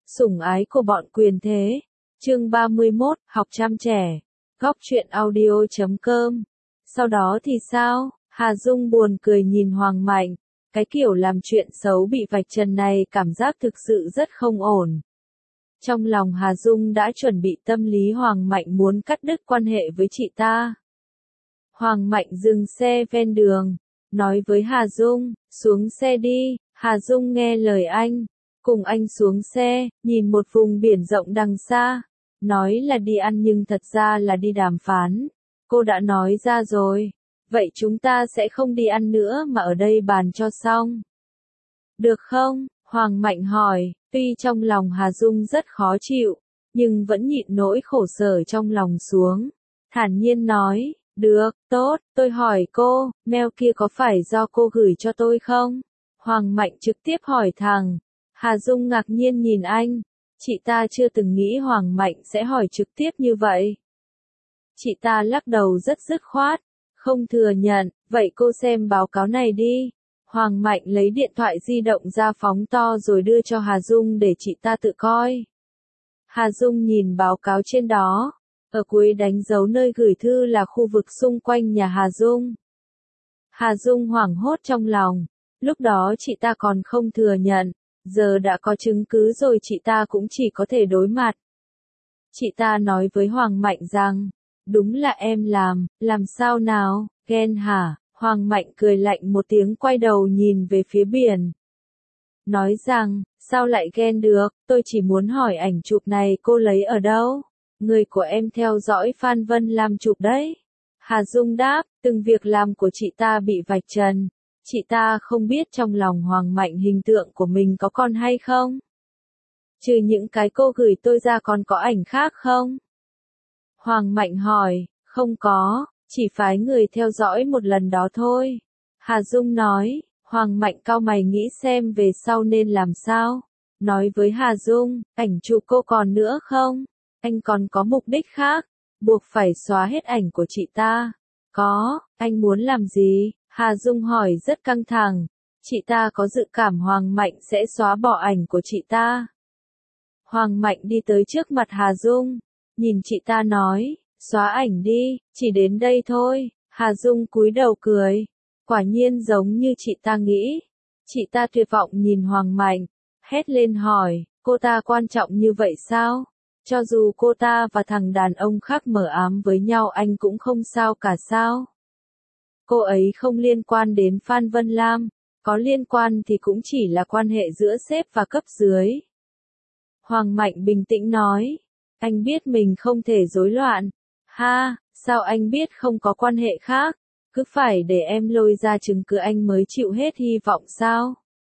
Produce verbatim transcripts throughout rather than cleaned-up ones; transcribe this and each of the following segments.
Sủng ái của bọn quyền thế. Chương ba mươi mốt, học chăm trẻ. Góc truyện audio chấm com. Sau đó thì sao? Hà Dung buồn cười nhìn Hoàng Mạnh. Cái kiểu làm chuyện xấu bị vạch trần này cảm giác thực sự rất không ổn. Trong lòng Hà Dung đã chuẩn bị tâm lý Hoàng Mạnh muốn cắt đứt quan hệ với chị ta. Hoàng Mạnh dừng xe ven đường, nói với Hà Dung, xuống xe đi. Hà Dung nghe lời anh, cùng anh xuống xe, nhìn một vùng biển rộng đằng xa. Nói là đi ăn nhưng thật ra là đi đàm phán. Cô đã nói ra rồi. Vậy chúng ta sẽ không đi ăn nữa mà ở đây bàn cho xong. Được không? Hoàng Mạnh hỏi, tuy trong lòng Hà Dung rất khó chịu, nhưng vẫn nhịn nỗi khổ sở trong lòng xuống. Thản nhiên nói, được, tốt, tôi hỏi cô, mail kia có phải do cô gửi cho tôi không? Hoàng Mạnh trực tiếp hỏi thẳng. Hà Dung ngạc nhiên nhìn anh. Chị ta chưa từng nghĩ Hoàng Mạnh sẽ hỏi trực tiếp như vậy. Chị ta lắc đầu rất dứt khoát, không thừa nhận, vậy cô xem báo cáo này đi. Hoàng Mạnh lấy điện thoại di động ra phóng to rồi đưa cho Hà Dung để chị ta tự coi. Hà Dung nhìn báo cáo trên đó, ở cuối đánh dấu nơi gửi thư là khu vực xung quanh nhà Hà Dung. Hà Dung hoảng hốt trong lòng, lúc đó chị ta còn không thừa nhận, giờ đã có chứng cứ rồi chị ta cũng chỉ có thể đối mặt. Chị ta nói với Hoàng Mạnh rằng, đúng là em làm, làm sao nào, ghen hả? Hoàng Mạnh cười lạnh một tiếng quay đầu nhìn về phía biển. Nói rằng, sao lại ghen được, tôi chỉ muốn hỏi ảnh chụp này cô lấy ở đâu? Người của em theo dõi Phan Vân Lam chụp đấy. Hà Dung đáp, từng việc làm của chị ta bị vạch trần. Chị ta không biết trong lòng Hoàng Mạnh hình tượng của mình có con hay không? Trừ những cái cô gửi tôi ra còn có ảnh khác không? Hoàng Mạnh hỏi, không có, chỉ phái người theo dõi một lần đó thôi. Hà Dung nói, Hoàng Mạnh cau mày nghĩ xem về sau nên làm sao. Nói với Hà Dung, ảnh chụp cô còn nữa không? Anh còn có mục đích khác, buộc phải xóa hết ảnh của chị ta. Có, anh muốn làm gì? Hà Dung hỏi rất căng thẳng. Chị ta có dự cảm Hoàng Mạnh sẽ xóa bỏ ảnh của chị ta. Hoàng Mạnh đi tới trước mặt Hà Dung, nhìn chị ta nói, xóa ảnh đi, chỉ đến đây thôi. Hà Dung cúi đầu cười, quả nhiên giống như chị ta nghĩ. Chị ta tuyệt vọng nhìn Hoàng Mạnh, hét lên hỏi, cô ta quan trọng như vậy sao? Cho dù cô ta và thằng đàn ông khác mờ ám với nhau anh cũng không sao cả sao? Cô ấy không liên quan đến Phan Vân Lam, có liên quan thì cũng chỉ là quan hệ giữa sếp và cấp dưới. Hoàng Mạnh bình tĩnh nói, anh biết mình không thể rối loạn. Ha, sao anh biết không có quan hệ khác? Cứ phải để em lôi ra chứng cứ anh mới chịu hết hy vọng sao?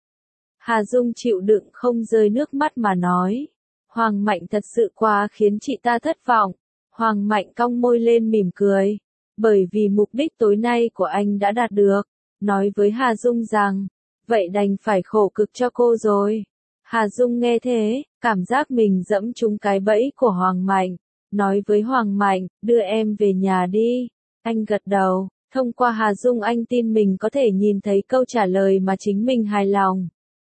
Hà Dung chịu đựng không rơi nước mắt mà nói. Hoàng Mạnh thật sự quá khiến chị ta thất vọng. Hoàng Mạnh cong môi lên mỉm cười. Bởi vì mục đích tối nay của anh đã đạt được. Nói với Hà Dung rằng, vậy đành phải khổ cực cho cô rồi. Hà Dung nghe thế, cảm giác mình dẫm trúng cái bẫy của Hoàng Mạnh. Nói với Hoàng Mạnh, đưa em về nhà đi. Anh gật đầu, thông qua Hà Dung anh tin mình có thể nhìn thấy câu trả lời mà chính mình hài lòng.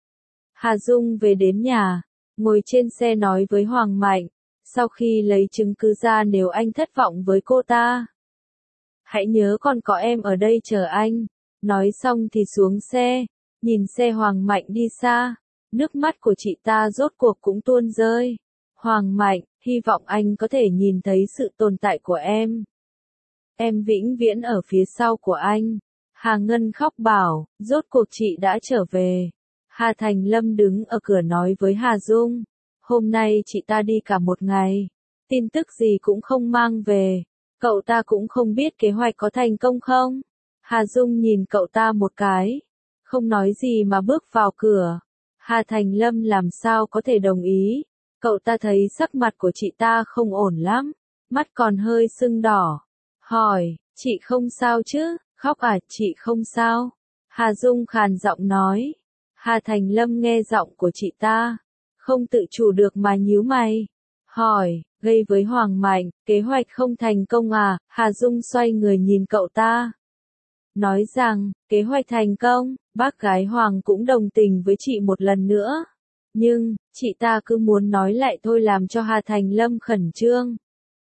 Hà Dung về đến nhà, ngồi trên xe nói với Hoàng Mạnh, sau khi lấy chứng cứ ra nếu anh thất vọng với cô ta. Hãy nhớ còn có em ở đây chờ anh. Nói xong thì xuống xe, nhìn xe Hoàng Mạnh đi xa, nước mắt của chị ta rốt cuộc cũng tuôn rơi. Hoàng Mạnh, hy vọng anh có thể nhìn thấy sự tồn tại của em. Em vĩnh viễn ở phía sau của anh. Hà Ngân khóc bảo, rốt cuộc chị đã trở về. Hà Thành Lâm đứng ở cửa nói với Hà Dung, hôm nay chị ta đi cả một ngày, tin tức gì cũng không mang về, cậu ta cũng không biết kế hoạch có thành công không. Hà Dung nhìn cậu ta một cái, không nói gì mà bước vào cửa. Hà Thành Lâm làm sao có thể đồng ý, cậu ta thấy sắc mặt của chị ta không ổn lắm, mắt còn hơi sưng đỏ. Hỏi, chị không sao chứ? Khóc à? Chị không sao. Hà Dung khàn giọng nói. Hà Thành Lâm nghe giọng của chị ta, không tự chủ được mà nhíu mày. Hỏi, gây với Hoàng Mạnh, kế hoạch không thành công à? Hà Dung xoay người nhìn cậu ta. Nói rằng, kế hoạch thành công, bác gái Hoàng cũng đồng tình với chị một lần nữa. Nhưng, chị ta cứ muốn nói lại thôi làm cho Hà Thành Lâm khẩn trương.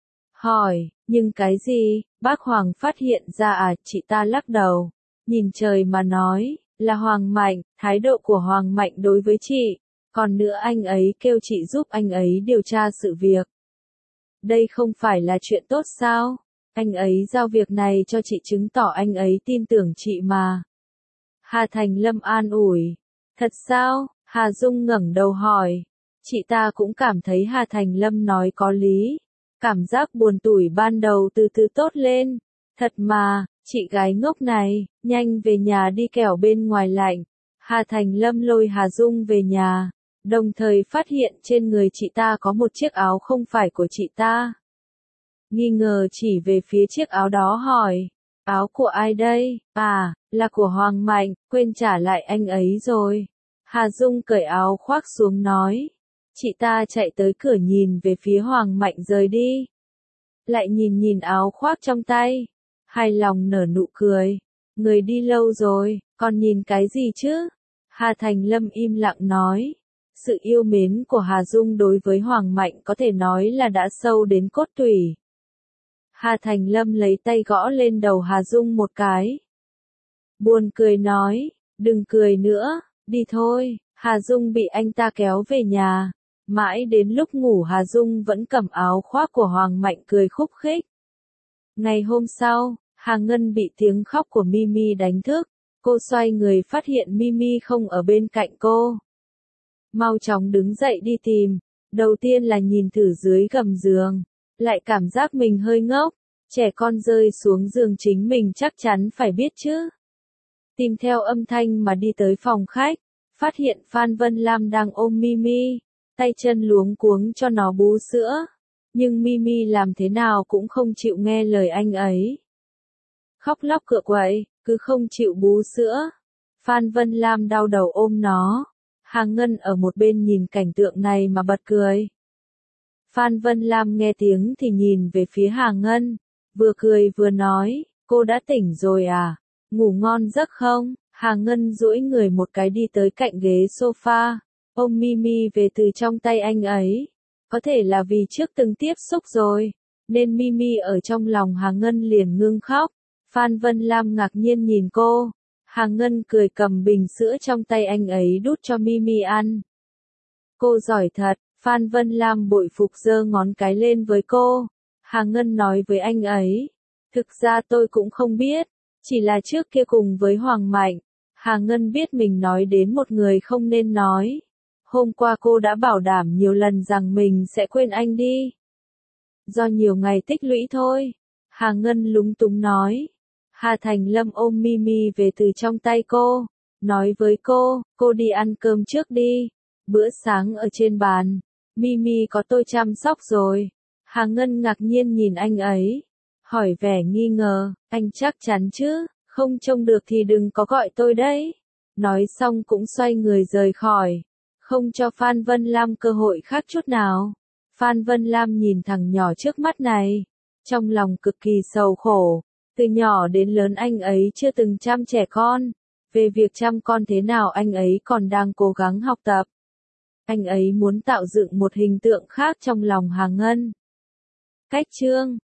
Hỏi, nhưng cái gì? Bác Hoàng phát hiện ra à? Chị ta lắc đầu, nhìn trời mà nói, là Hoàng Mạnh, thái độ của Hoàng Mạnh đối với chị. Còn nữa anh ấy kêu chị giúp anh ấy điều tra sự việc. Đây không phải là chuyện tốt sao? Anh ấy giao việc này cho chị chứng tỏ anh ấy tin tưởng chị mà. Hà Thành Lâm an ủi. Thật sao? Hà Dung ngẩng đầu hỏi. Chị ta cũng cảm thấy Hà Thành Lâm nói có lý. Cảm giác buồn tủi ban đầu từ từ tốt lên. Thật mà, chị gái ngốc này, nhanh về nhà đi kẻo bên ngoài lạnh. Hà Thành Lâm lôi Hà Dung về nhà, đồng thời phát hiện trên người chị ta có một chiếc áo không phải của chị ta. Nghi ngờ chỉ về phía chiếc áo đó hỏi, áo của ai đây? À, là của Hoàng Mạnh, quên trả lại anh ấy rồi. Hà Dung cởi áo khoác xuống nói. Chị ta chạy tới cửa nhìn về phía Hoàng Mạnh rời đi. Lại nhìn nhìn áo khoác trong tay. Hài lòng nở nụ cười. Người đi lâu rồi, còn nhìn cái gì chứ? Hà Thành Lâm im lặng nói. Sự yêu mến của Hà Dung đối với Hoàng Mạnh có thể nói là đã sâu đến cốt tủy. Hà Thành Lâm lấy tay gõ lên đầu Hà Dung một cái. Buồn cười nói, đừng cười nữa, đi thôi. Hà Dung bị anh ta kéo về nhà. Mãi đến lúc ngủ Hà Dung vẫn cầm áo khoác của Hoàng Mạnh cười khúc khích. Ngày hôm sau, Hà Ngân bị tiếng khóc của Mimi đánh thức. Cô xoay người phát hiện Mimi không ở bên cạnh cô. Mau chóng đứng dậy đi tìm. Đầu tiên là nhìn thử dưới gầm giường. Lại cảm giác mình hơi ngốc. Trẻ con rơi xuống giường chính mình chắc chắn phải biết chứ. Tìm theo âm thanh mà đi tới phòng khách. Phát hiện Phan Vân Lam đang ôm Mimi. Tay chân luống cuống cho nó bú sữa. Nhưng Mimi làm thế nào cũng không chịu nghe lời anh ấy. Khóc lóc cựa quậy, cứ không chịu bú sữa. Phan Vân Lam đau đầu ôm nó. Hà Ngân ở một bên nhìn cảnh tượng này mà bật cười. Phan Vân Lam nghe tiếng thì nhìn về phía Hà Ngân. Vừa cười vừa nói, cô đã tỉnh rồi à? Ngủ ngon giấc không? Hà Ngân duỗi người một cái đi tới cạnh ghế sofa. Ôm Mimi về từ trong tay anh ấy. Có thể là vì trước từng tiếp xúc rồi, nên Mimi ở trong lòng Hà Ngân liền ngưng khóc. Phan Vân Lam ngạc nhiên nhìn cô. Hà Ngân cười cầm bình sữa trong tay anh ấy đút cho Mimi ăn. Cô giỏi thật, Phan Vân Lam bội phục giơ ngón cái lên với cô. Hà Ngân nói với anh ấy. Thực ra tôi cũng không biết, chỉ là trước kia cùng với Hoàng Mạnh. Hà Ngân biết mình nói đến một người không nên nói. Hôm qua cô đã bảo đảm nhiều lần rằng mình sẽ quên anh đi. Do nhiều ngày tích lũy thôi. Hà Ngân lúng túng nói. Hà Thành Lâm ôm Mimi về từ trong tay cô. Nói với cô, cô đi ăn cơm trước đi. Bữa sáng ở trên bàn. Mimi có tôi chăm sóc rồi. Hà Ngân ngạc nhiên nhìn anh ấy. Hỏi vẻ nghi ngờ, anh chắc chắn chứ, không trông được thì đừng có gọi tôi đấy. Nói xong cũng xoay người rời khỏi. Không cho Phan Vân Lam cơ hội khác chút nào. Phan Vân Lam nhìn thằng nhỏ trước mắt này. Trong lòng cực kỳ sầu khổ. Từ nhỏ đến lớn anh ấy chưa từng chăm trẻ con. Về việc chăm con thế nào anh ấy còn đang cố gắng học tập. Anh ấy muốn tạo dựng một hình tượng khác trong lòng Hà Ngân. Cách chương